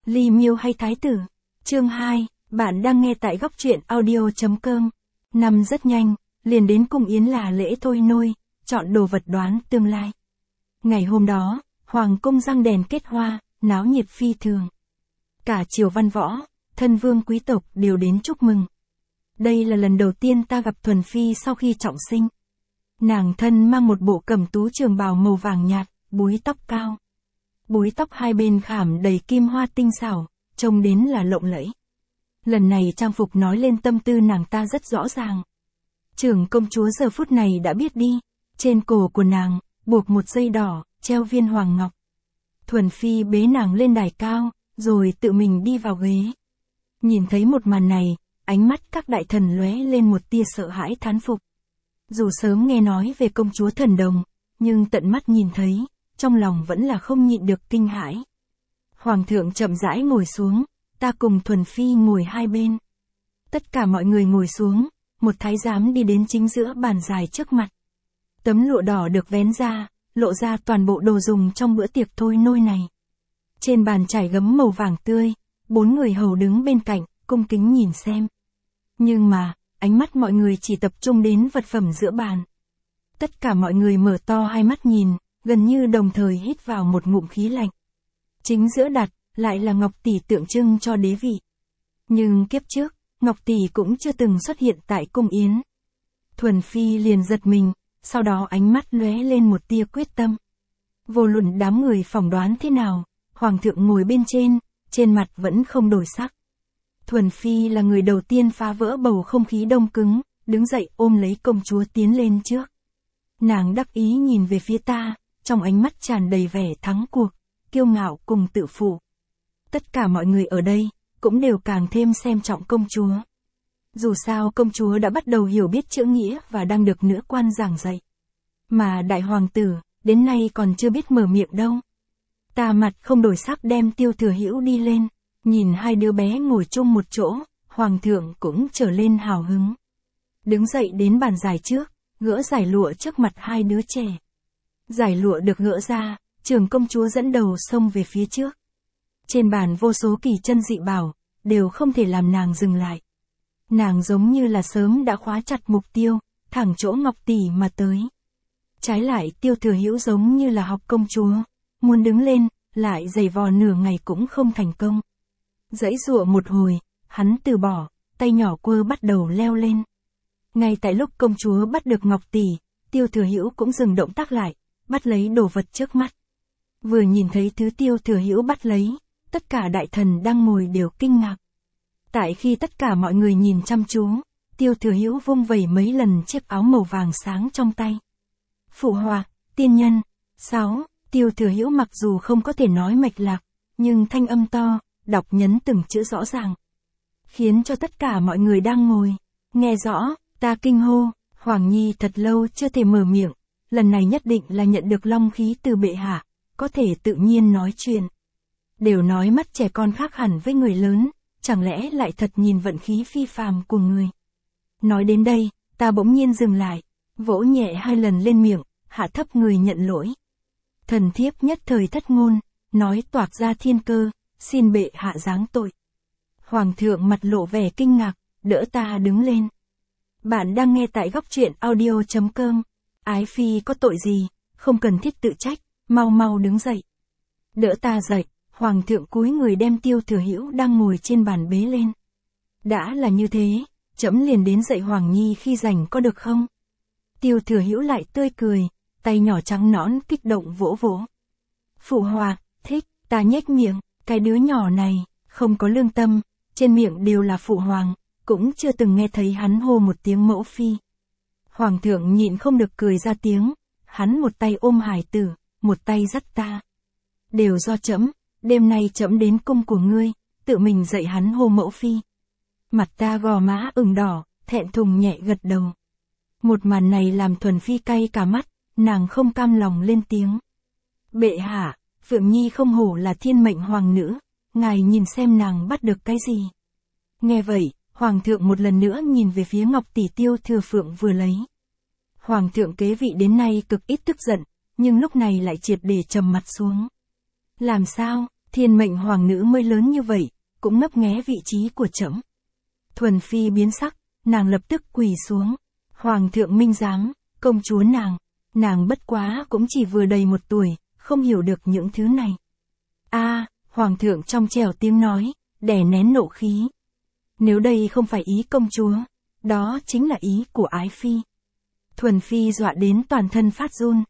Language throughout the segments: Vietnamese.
Ly Miêu hay Thái tử? Chương 2, bạn đang nghe tại góc truyện audio.com. Năm rất nhanh, liền đến cung yến là lễ thôi nôi, chọn đồ vật đoán tương lai. Ngày hôm đó, hoàng cung răng đèn kết hoa, náo nhiệt phi thường. Cả triều văn võ, thân vương quý tộc đều đến chúc mừng. Đây là lần đầu tiên ta gặp Thuần Phi sau khi trọng sinh. Nàng thân mang một bộ cẩm tú trường bào màu vàng nhạt, búi tóc cao. Búi tóc hai bên khảm đầy kim hoa tinh xảo, trông đến là lộng lẫy. Lần này trang phục nói lên tâm tư nàng ta rất rõ ràng. Trưởng công chúa giờ phút này đã biết đi, trên cổ của nàng, buộc một dây đỏ, treo viên hoàng ngọc. Thuần Phi bế nàng lên đài cao, rồi tự mình đi vào ghế. Nhìn thấy một màn này, ánh mắt các đại thần lóe lên một tia sợ hãi thán phục. Dù sớm nghe nói về công chúa thần đồng, nhưng tận mắt nhìn thấy, trong lòng vẫn là không nhịn được kinh hãi. Hoàng thượng chậm rãi ngồi xuống, ta cùng Thuần Phi ngồi hai bên. Tất cả mọi người ngồi xuống, một thái giám đi đến chính giữa bàn dài trước mặt. Tấm lụa đỏ được vén ra, lộ ra toàn bộ đồ dùng trong bữa tiệc thôi nôi này. Trên bàn trải gấm màu vàng tươi, 4 người hầu đứng bên cạnh, cung kính nhìn xem. Nhưng mà, ánh mắt mọi người chỉ tập trung đến vật phẩm giữa bàn. Tất cả mọi người mở to hai mắt nhìn, gần như đồng thời hít vào một ngụm khí lạnh. Chính giữa đặt, lại là ngọc tỷ tượng trưng cho đế vị. Nhưng kiếp trước, ngọc tỷ cũng chưa từng xuất hiện tại cung yến. Thuần Phi liền giật mình, sau đó ánh mắt lóe lên một tia quyết tâm. Vô luận đám người phỏng đoán thế nào, hoàng thượng ngồi bên trên mặt vẫn không đổi sắc. Thuần Phi là người đầu tiên phá vỡ bầu không khí đông cứng, đứng dậy ôm lấy công chúa tiến lên trước. Nàng đắc ý nhìn về phía ta, trong ánh mắt tràn đầy vẻ thắng cuộc, kiêu ngạo cùng tự phụ. Tất cả mọi người ở đây, cũng đều càng thêm xem trọng công chúa. Dù sao công chúa đã bắt đầu hiểu biết chữ nghĩa và đang được nữ quan giảng dạy. Mà đại hoàng tử, đến nay còn chưa biết mở miệng đâu. Ta mặt không đổi sắc đem Tiêu Thừa Hữu đi lên, nhìn hai đứa bé ngồi chung một chỗ, hoàng thượng cũng trở lên hào hứng. Đứng dậy đến bàn dài trước, gỡ giải lụa trước mặt hai đứa trẻ. Giải lụa được gỡ ra, trưởng công chúa dẫn đầu xông về phía trước. Trên bàn vô số kỳ chân dị bảo, đều không thể làm nàng dừng lại. Nàng giống như là sớm đã khóa chặt mục tiêu, thẳng chỗ ngọc tỷ mà tới. Trái lại Tiêu Thừa Hữu giống như là học công chúa, muốn đứng lên, lại giày vò nửa ngày cũng không thành công. Giãy giụa một hồi, hắn từ bỏ, tay nhỏ quơ bắt đầu leo lên. Ngay tại lúc công chúa bắt được ngọc tỷ, Tiêu Thừa Hữu cũng dừng động tác lại, bắt lấy đồ vật trước mắt. Vừa nhìn thấy thứ Tiêu Thừa Hữu bắt lấy, tất cả đại thần đang ngồi đều kinh ngạc. Tại khi tất cả mọi người nhìn chăm chú, Tiêu Thừa Hữu vung vẩy mấy lần chiếc áo màu vàng sáng trong tay. Phụ hoàng, tiên nhân. 6. Tiêu Thừa Hữu mặc dù không có thể nói mạch lạc, nhưng thanh âm to, đọc nhấn từng chữ rõ ràng. Khiến cho tất cả mọi người đang ngồi, nghe rõ, ta kinh hô, Hoàng Nhi thật lâu chưa thể mở miệng, lần này nhất định là nhận được long khí từ bệ hạ, có thể tự nhiên nói chuyện. Đều nói mắt trẻ con khác hẳn với người lớn, chẳng lẽ lại thật nhìn vận khí phi phàm của người. Nói đến đây, ta bỗng nhiên dừng lại, vỗ nhẹ 2 lần lên miệng, hạ thấp người nhận lỗi. Thần thiếp nhất thời thất ngôn, nói toạc ra thiên cơ, xin bệ hạ giáng tội. Hoàng thượng mặt lộ vẻ kinh ngạc, đỡ ta đứng lên. Bạn đang nghe tại góc truyện audio.com. Ái phi có tội gì, không cần thiết tự trách, mau mau đứng dậy. Đỡ ta dậy, hoàng thượng cúi người đem Tiêu Thừa Hữu đang ngồi trên bàn bế lên. Đã là như thế, trẫm liền đến dạy Hoàng Nhi khi rảnh có được không? Tiêu Thừa Hữu lại tươi cười, tay nhỏ trắng nõn kích động vỗ vỗ. Phụ hoàng, thích, ta nhếch miệng, cái đứa nhỏ này, không có lương tâm, trên miệng đều là phụ hoàng, cũng chưa từng nghe thấy hắn hô một tiếng mẫu phi. Hoàng thượng nhịn không được cười ra tiếng, hắn một tay ôm hải tử, một tay dắt ta. Đều do trẫm, đêm nay trẫm đến cung của ngươi, tự mình dạy hắn hô mẫu phi. Mặt ta gò má ửng đỏ, thẹn thùng nhẹ gật đầu. Một màn này làm Thuần Phi cay cả mắt, nàng không cam lòng lên tiếng. Bệ hạ, Phượng Nhi không hổ là thiên mệnh hoàng nữ, ngài nhìn xem nàng bắt được cái gì. Nghe vậy, hoàng thượng một lần nữa nhìn về phía ngọc tỷ Tiêu Thừa Phượng vừa lấy. Hoàng thượng kế vị đến nay cực ít tức giận, nhưng lúc này lại triệt để trầm mặt xuống. Làm sao? Thiên mệnh hoàng nữ mới lớn như vậy, cũng ngấp nghé vị trí của trẫm. Thuần Phi biến sắc, nàng lập tức quỳ xuống. Hoàng thượng minh giám, công chúa nàng bất quá cũng chỉ vừa đầy 1 tuổi, không hiểu được những thứ này. Hoàng thượng trong trẻo tiếng nói, đè nén nộ khí. Nếu đây không phải ý công chúa, đó chính là ý của ái phi. Thuần Phi dọa đến toàn thân phát run.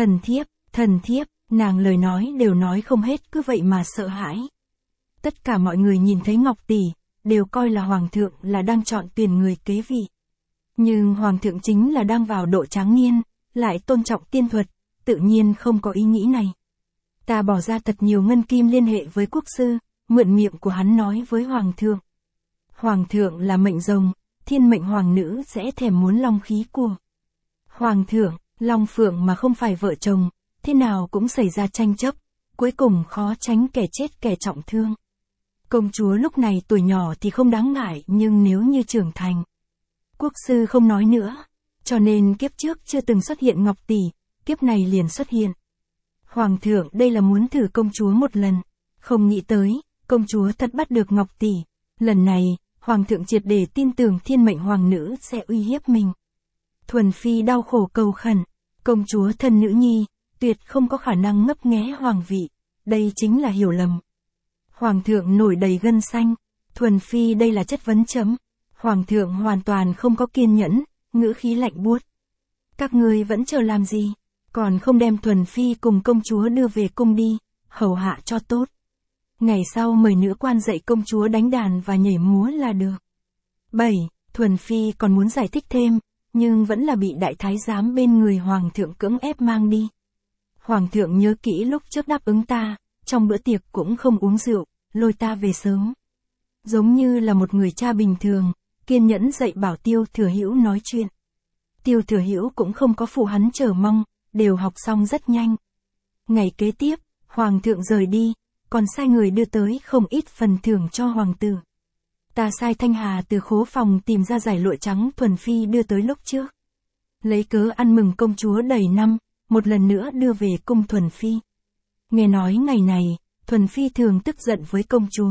Thần thiếp, nàng lời nói đều nói không hết cứ vậy mà sợ hãi. Tất cả mọi người nhìn thấy Ngọc tỷ, đều coi là hoàng thượng là đang chọn tuyển người kế vị. Nhưng hoàng thượng chính là đang vào độ tráng niên, lại tôn trọng tiên thuật, tự nhiên không có ý nghĩ này. Ta bỏ ra thật nhiều ngân kim liên hệ với quốc sư, mượn miệng của hắn nói với hoàng thượng. Hoàng thượng là mệnh rồng, thiên mệnh hoàng nữ sẽ thèm muốn long khí của hoàng thượng. Long phượng mà không phải vợ chồng, thế nào cũng xảy ra tranh chấp, cuối cùng khó tránh kẻ chết kẻ trọng thương. Công chúa lúc này tuổi nhỏ thì không đáng ngại, nhưng nếu như trưởng thành, quốc sư không nói nữa, cho nên kiếp trước chưa từng xuất hiện Ngọc tỷ, kiếp này liền xuất hiện. Hoàng thượng đây là muốn thử công chúa một lần, không nghĩ tới, công chúa thật bắt được Ngọc tỷ. Lần này, hoàng thượng triệt để tin tưởng thiên mệnh hoàng nữ sẽ uy hiếp mình. Thuần Phi đau khổ cầu khẩn, công chúa thân nữ nhi, tuyệt không có khả năng ngấp nghé hoàng vị, đây chính là hiểu lầm. Hoàng thượng nổi đầy gân xanh, Thuần Phi đây là chất vấn chấm. Hoàng thượng hoàn toàn không có kiên nhẫn, ngữ khí lạnh buốt. Các ngươi vẫn chờ làm gì, còn không đem Thuần Phi cùng công chúa đưa về cung đi, hầu hạ cho tốt. Ngày sau mời nữ quan dạy công chúa đánh đàn và nhảy múa là được. 7. Thuần Phi còn muốn giải thích thêm, nhưng vẫn là bị đại thái giám bên người hoàng thượng cưỡng ép mang đi. Hoàng thượng nhớ kỹ lúc trước đáp ứng ta, trong bữa tiệc cũng không uống rượu, lôi ta về sớm. Giống như là một người cha bình thường, kiên nhẫn dạy bảo Tiêu Thừa Hữu nói chuyện. Tiêu Thừa Hữu cũng không có phụ hắn chờ mong, đều học xong rất nhanh. Ngày kế tiếp, hoàng thượng rời đi, còn sai người đưa tới không ít phần thưởng cho hoàng tử. Ta sai Thanh Hà từ khố phòng tìm ra giải lụa trắng Thuần Phi đưa tới lúc trước. Lấy cớ ăn mừng công chúa đầy năm, một lần nữa đưa về cung Thuần Phi. Nghe nói ngày này, Thuần Phi thường tức giận với công chúa.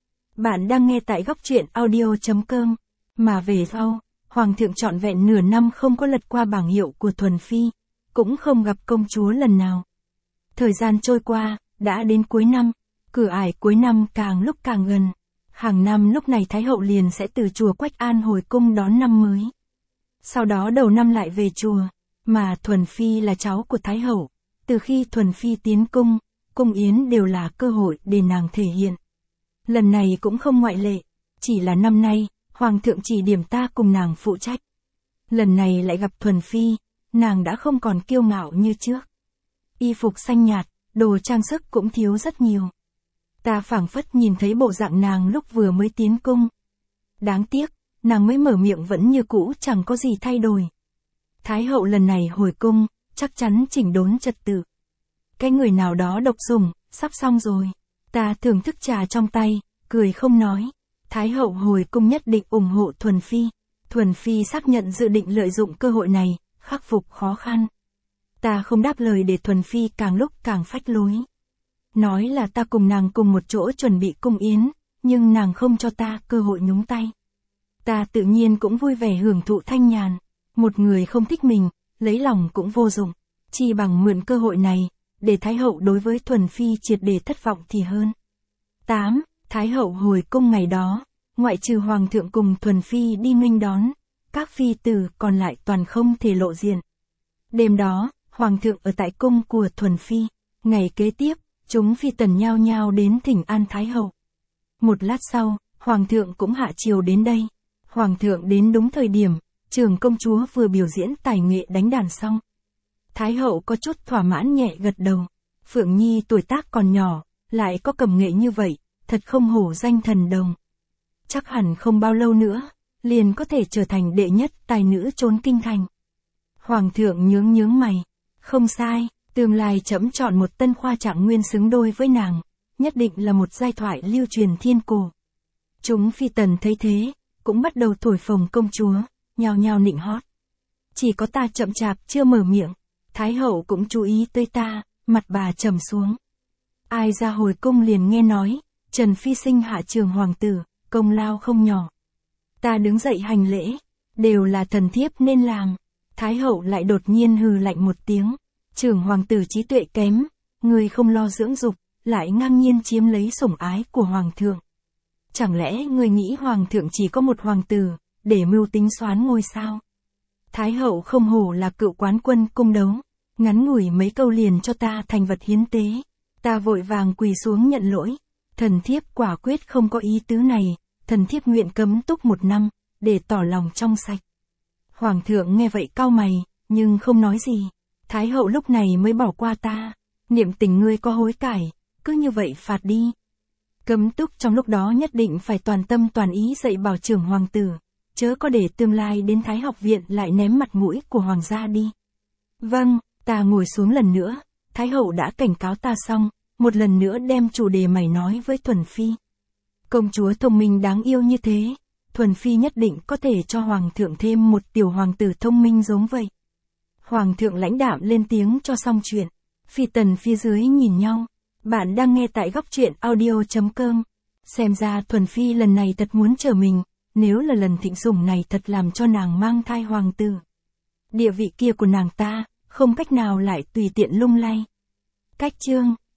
Bạn đang nghe tại góc truyện audio.com. Mà về sau, hoàng thượng trọn vẹn nửa năm không có lật qua bảng hiệu của Thuần Phi, cũng không gặp công chúa lần nào. Thời gian trôi qua, đã đến cuối năm, cửa ải cuối năm càng lúc càng gần. Hàng năm lúc này Thái hậu liền sẽ từ chùa Quách An hồi cung đón năm mới. Sau đó đầu năm lại về chùa, mà Thuần Phi là cháu của Thái hậu. Từ khi Thuần Phi tiến cung, cung yến đều là cơ hội để nàng thể hiện. Lần này cũng không ngoại lệ, chỉ là năm nay, hoàng thượng chỉ điểm ta cùng nàng phụ trách. Lần này lại gặp Thuần Phi, nàng đã không còn kiêu ngạo như trước. Y phục xanh nhạt, đồ trang sức cũng thiếu rất nhiều. Ta phảng phất nhìn thấy bộ dạng nàng lúc vừa mới tiến cung. Đáng tiếc, nàng mới mở miệng vẫn như cũ chẳng có gì thay đổi. Thái hậu lần này hồi cung, chắc chắn chỉnh đốn trật tự. Cái người nào đó độc dùng, sắp xong rồi. Ta thưởng thức trà trong tay, cười không nói. Thái hậu hồi cung nhất định ủng hộ Thuần Phi. Thuần Phi xác nhận dự định lợi dụng cơ hội này, khắc phục khó khăn. Ta không đáp lời để Thuần Phi càng lúc càng phách lối. Nói là ta cùng nàng cùng một chỗ chuẩn bị cung yến, nhưng nàng không cho ta cơ hội nhúng tay. Ta tự nhiên cũng vui vẻ hưởng thụ thanh nhàn. Một người không thích mình, lấy lòng cũng vô dụng. Chỉ bằng mượn cơ hội này, để Thái hậu đối với Thuần Phi triệt để thất vọng thì hơn. 8. Thái hậu hồi cung ngày đó, ngoại trừ hoàng thượng cùng Thuần Phi đi nghênh đón, các phi tử còn lại toàn không thể lộ diện. Đêm đó, hoàng thượng ở tại cung của Thuần Phi. Ngày kế tiếp, chúng phi tần nhao nhao đến thỉnh an Thái hậu. Một lát sau, hoàng thượng cũng hạ triều đến đây. Hoàng thượng đến đúng thời điểm, trưởng công chúa vừa biểu diễn tài nghệ đánh đàn xong. Thái hậu có chút thỏa mãn nhẹ gật đầu. Phượng Nhi tuổi tác còn nhỏ, lại có cầm nghệ như vậy, thật không hổ danh thần đồng. Chắc hẳn không bao lâu nữa, liền có thể trở thành đệ nhất tài nữ trốn kinh thành. Hoàng thượng nhướng mày. Không sai, tương lai trẫm chọn một tân khoa trạng nguyên xứng đôi với nàng, nhất định là một giai thoại lưu truyền thiên cổ. Chúng phi tần thấy thế, cũng bắt đầu thổi phồng công chúa, nhao nhao nịnh hót. Chỉ có ta chậm chạp chưa mở miệng, Thái hậu cũng chú ý tới ta, mặt bà trầm xuống. Ai ra hồi cung liền nghe nói, Trần Phi sinh hạ trường hoàng tử, công lao không nhỏ. Ta đứng dậy hành lễ, đều là thần thiếp nên làm. Thái hậu lại đột nhiên hừ lạnh một tiếng, trường hoàng tử trí tuệ kém, người không lo dưỡng dục, lại ngang nhiên chiếm lấy sủng ái của hoàng thượng. Chẳng lẽ người nghĩ hoàng thượng chỉ có một hoàng tử, để mưu tính soán ngôi sao? Thái hậu không hổ là cựu quán quân cung đấu, ngắn ngủi mấy câu liền cho ta thành vật hiến tế. Ta vội vàng quỳ xuống nhận lỗi, thần thiếp quả quyết không có ý tứ này, thần thiếp nguyện cấm túc 1 năm, để tỏ lòng trong sạch. Hoàng thượng nghe vậy cau mày, nhưng không nói gì. Thái hậu lúc này mới bỏ qua ta, niệm tình ngươi có hối cải, cứ như vậy phạt đi. Cấm túc trong lúc đó nhất định phải toàn tâm toàn ý dạy bảo trưởng hoàng tử, chớ có để tương lai đến Thái học viện lại ném mặt mũi của hoàng gia đi. Vâng, ta ngồi xuống lần nữa, Thái hậu đã cảnh cáo ta xong, một lần nữa đem chủ đề mày nói với Thuần Phi. Công chúa thông minh đáng yêu như thế, Thuần Phi nhất định có thể cho hoàng thượng thêm một tiểu hoàng tử thông minh giống vậy. Hoàng thượng lãnh đạm lên tiếng cho xong chuyện. Phi tần phía dưới nhìn nhau. Bạn đang nghe tại góc truyện audio.com. Xem ra Thuần Phi lần này thật muốn trở mình, nếu là lần thịnh sủng này thật làm cho nàng mang thai hoàng tử. Địa vị kia của nàng ta, không cách nào lại tùy tiện lung lay. Cách chương